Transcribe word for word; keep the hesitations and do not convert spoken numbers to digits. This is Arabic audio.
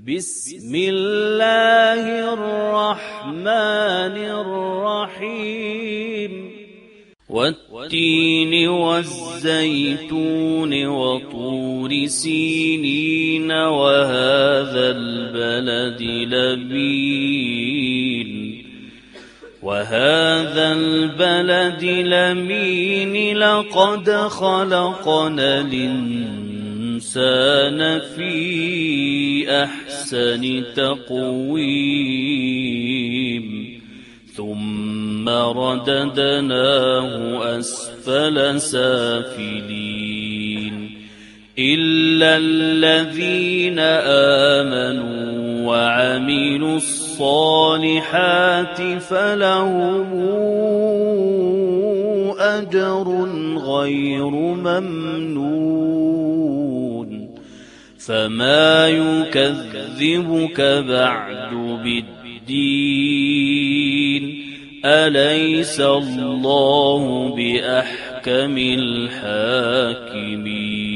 بسم الله الرحمن الرحيم والتين والزيتون وطور سينين وهذا البلد لمين وهذا البلد لمين لقد خلقنا الإنسان في أحسن تقويم ثم رددناه أسفل سافلين إلا الذين آمنوا وعملوا الصالحات فلهم أجر غير ممنون فما يكذبك بعد بالدين أليس الله بأحكم الحاكمين